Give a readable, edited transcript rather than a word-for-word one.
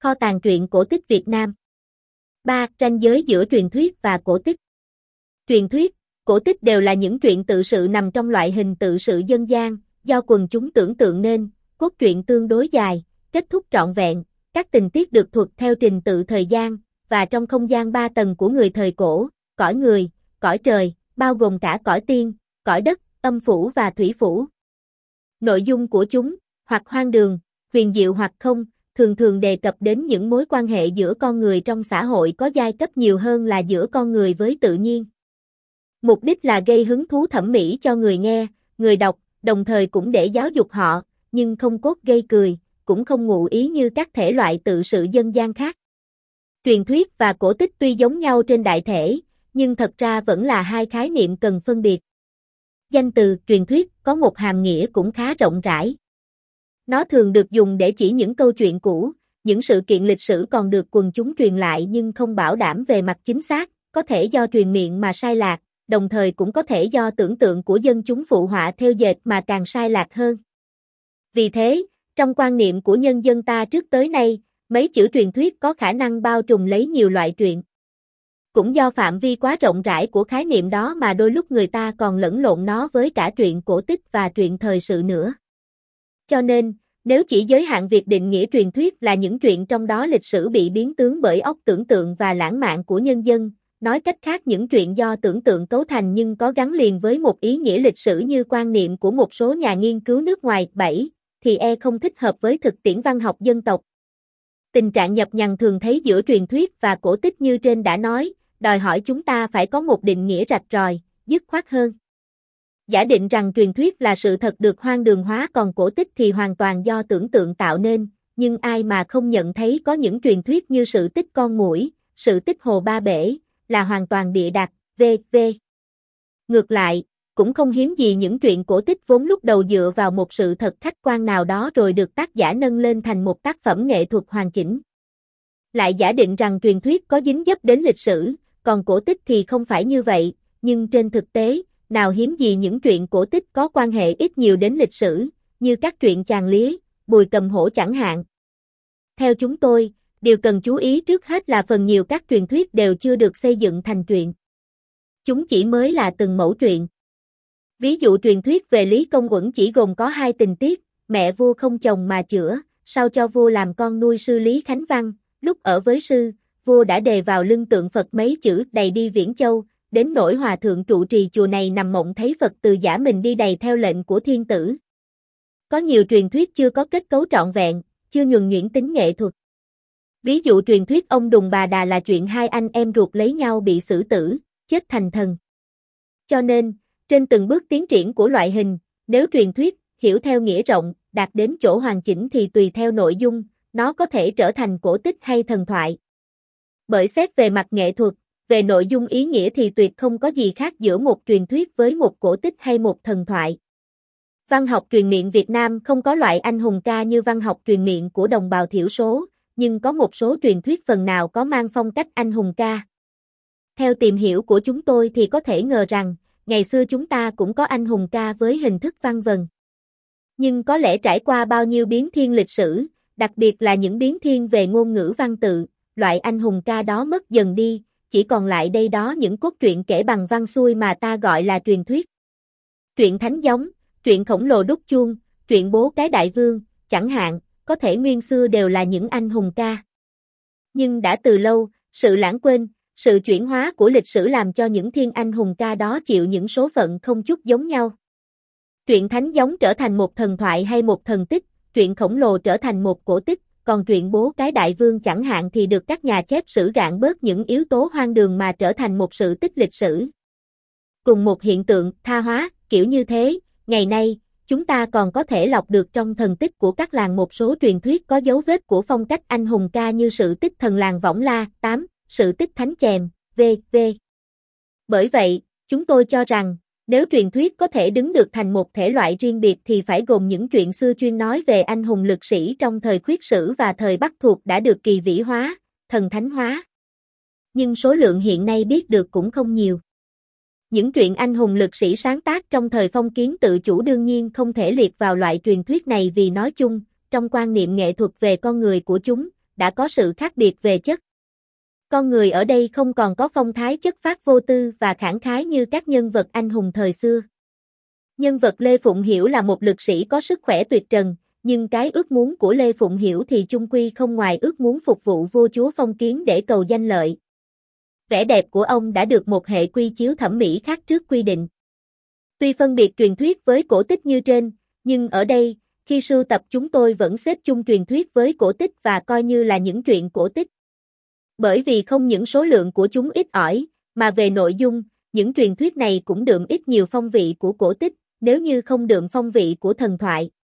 Kho tàng truyện cổ tích Việt Nam. 3. Ranh giới giữa truyền thuyết và cổ tích. Truyền thuyết, cổ tích đều là những truyện tự sự nằm trong loại hình tự sự dân gian, do quần chúng tưởng tượng nên, cốt truyện tương đối dài, kết thúc trọn vẹn, các tình tiết được thuật theo trình tự thời gian, và trong không gian 3 tầng của người thời cổ, cõi người, cõi trời, bao gồm cả cõi tiên, cõi đất, âm phủ và thủy phủ. Nội dung của chúng, hoặc hoang đường, huyền diệu hoặc không, thường thường đề cập đến những mối quan hệ giữa con người trong xã hội có giai cấp nhiều hơn là giữa con người với tự nhiên. Mục đích là gây hứng thú thẩm mỹ cho người nghe, người đọc, đồng thời cũng để giáo dục họ, nhưng không cốt gây cười, cũng không ngụ ý như các thể loại tự sự dân gian khác. Truyền thuyết và cổ tích tuy giống nhau trên đại thể, nhưng thật ra vẫn là hai khái niệm cần phân biệt. Danh từ truyền thuyết có một hàm nghĩa cũng khá rộng rãi. Nó thường được dùng để chỉ những câu chuyện cũ, những sự kiện lịch sử còn được quần chúng truyền lại nhưng không bảo đảm về mặt chính xác, có thể do truyền miệng mà sai lạc, đồng thời cũng có thể do tưởng tượng của dân chúng phụ họa theo dệt mà càng sai lạc hơn. Vì thế, trong quan niệm của nhân dân ta trước tới nay, mấy chữ truyền thuyết có khả năng bao trùm lấy nhiều loại truyện. Cũng do phạm vi quá rộng rãi của khái niệm đó mà đôi lúc người ta còn lẫn lộn nó với cả truyện cổ tích và truyện thời sự nữa. Cho nên, nếu chỉ giới hạn việc định nghĩa truyền thuyết là những truyện trong đó lịch sử bị biến tướng bởi óc tưởng tượng và lãng mạn của nhân dân, nói cách khác những truyện do tưởng tượng cấu thành nhưng có gắn liền với một ý nghĩa lịch sử như quan niệm của một số nhà nghiên cứu nước ngoài, 7, thì không thích hợp với thực tiễn văn học dân tộc. Tình trạng nhập nhằng thường thấy giữa truyền thuyết và cổ tích như trên đã nói, đòi hỏi chúng ta phải có một định nghĩa rạch ròi, dứt khoát hơn. Giả định rằng truyền thuyết là sự thật được hoang đường hóa còn cổ tích thì hoàn toàn do tưởng tượng tạo nên, nhưng ai mà không nhận thấy có những truyền thuyết như sự tích con muỗi, sự tích hồ ba bể, là hoàn toàn bịa đặt, v.v. Ngược lại, cũng không hiếm gì những truyện cổ tích vốn lúc đầu dựa vào một sự thật khách quan nào đó rồi được tác giả nâng lên thành một tác phẩm nghệ thuật hoàn chỉnh. Lại giả định rằng truyền thuyết có dính dấp đến lịch sử, còn cổ tích thì không phải như vậy, nhưng trên thực tế, nào hiếm gì những truyện cổ tích có quan hệ ít nhiều đến lịch sử, như các truyện Chàng Lía, Bùi Cầm Hổ chẳng hạn. Theo chúng tôi, điều cần chú ý trước hết là phần nhiều các truyền thuyết đều chưa được xây dựng thành truyện. Chúng chỉ mới là từng mẫu truyện. Ví dụ truyền thuyết về Lý Công Uẩn chỉ gồm có 2 tình tiết, mẹ vua không chồng mà chữa, sao cho vua làm con nuôi sư Lý Khánh Văn, lúc ở với sư, vua đã đề vào lưng tượng Phật mấy chữ đầy đi Viễn Châu, đến nỗi hòa thượng trụ trì chùa này nằm mộng thấy Phật từ giả mình đi đầy theo lệnh của thiên tử. Có nhiều truyền thuyết chưa có kết cấu trọn vẹn, chưa nhuần nhuyễn tính nghệ thuật. Ví dụ truyền thuyết ông Đùng Bà Đà là chuyện 2 anh em ruột lấy nhau bị xử tử, chết thành thần. Cho nên, trên từng bước tiến triển của loại hình, nếu truyền thuyết, hiểu theo nghĩa rộng, đạt đến chỗ hoàn chỉnh thì tùy theo nội dung, nó có thể trở thành cổ tích hay thần thoại. Bởi xét về mặt nghệ thuật, về nội dung ý nghĩa thì tuyệt không có gì khác giữa một truyền thuyết với một cổ tích hay một thần thoại. Văn học truyền miệng Việt Nam không có loại anh hùng ca như văn học truyền miệng của đồng bào thiểu số, nhưng có một số truyền thuyết phần nào có mang phong cách anh hùng ca. Theo tìm hiểu của chúng tôi thì có thể ngờ rằng, ngày xưa chúng ta cũng có anh hùng ca với hình thức văn vần. Nhưng có lẽ trải qua bao nhiêu biến thiên lịch sử, đặc biệt là những biến thiên về ngôn ngữ văn tự, loại anh hùng ca đó mất dần đi, chỉ còn lại đây đó những cốt truyện kể bằng văn xuôi mà ta gọi là truyền thuyết. Truyện Thánh Giống, truyện Khổng Lồ Đúc Chuông, truyện Bố Cái Đại Vương, chẳng hạn, có thể nguyên xưa đều là những anh hùng ca. Nhưng đã từ lâu, sự lãng quên, sự chuyển hóa của lịch sử làm cho những thiên anh hùng ca đó chịu những số phận không chút giống nhau. Truyện Thánh Giống trở thành một thần thoại hay một thần tích, truyện Khổng Lồ trở thành một cổ tích, còn truyện Bố Cái Đại Vương chẳng hạn thì được các nhà chép sử gạn bớt những yếu tố hoang đường mà trở thành một sự tích lịch sử. Cùng một hiện tượng, tha hóa, kiểu như thế, ngày nay, chúng ta còn có thể lọc được trong thần tích của các làng một số truyền thuyết có dấu vết của phong cách anh hùng ca như sự tích thần làng Võng La, 8, sự tích Thánh Chèm, v.v. Bởi vậy, chúng tôi cho rằng, nếu truyền thuyết có thể đứng được thành một thể loại riêng biệt thì phải gồm những chuyện xưa chuyên nói về anh hùng lực sĩ trong thời Khuyết Sử và thời Bắc Thuộc đã được kỳ vĩ hóa, thần thánh hóa. Nhưng số lượng hiện nay biết được cũng không nhiều. Những truyện anh hùng lực sĩ sáng tác trong thời phong kiến tự chủ đương nhiên không thể liệt vào loại truyền thuyết này vì nói chung, trong quan niệm nghệ thuật về con người của chúng, đã có sự khác biệt về chất. Con người ở đây không còn có phong thái chất phác vô tư và khẳng khái như các nhân vật anh hùng thời xưa. Nhân vật Lê Phụng Hiểu là một lực sĩ có sức khỏe tuyệt trần, nhưng cái ước muốn của Lê Phụng Hiểu thì chung quy không ngoài ước muốn phục vụ vua chúa phong kiến để cầu danh lợi. Vẻ đẹp của ông đã được một hệ quy chiếu thẩm mỹ khác trước quy định. Tuy phân biệt truyền thuyết với cổ tích như trên, nhưng ở đây, khi sưu tập chúng tôi vẫn xếp chung truyền thuyết với cổ tích và coi như là những truyện cổ tích. Bởi vì không những số lượng của chúng ít ỏi, mà về nội dung, những truyền thuyết này cũng đượm ít nhiều phong vị của cổ tích, nếu như không đượm phong vị của thần thoại.